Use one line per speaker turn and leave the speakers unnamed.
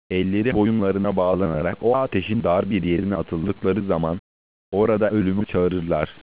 Elleri boyunlarına bağlanarak o ateşin dar bir yerine atıldıkları zaman orada ölümü çağırırlar.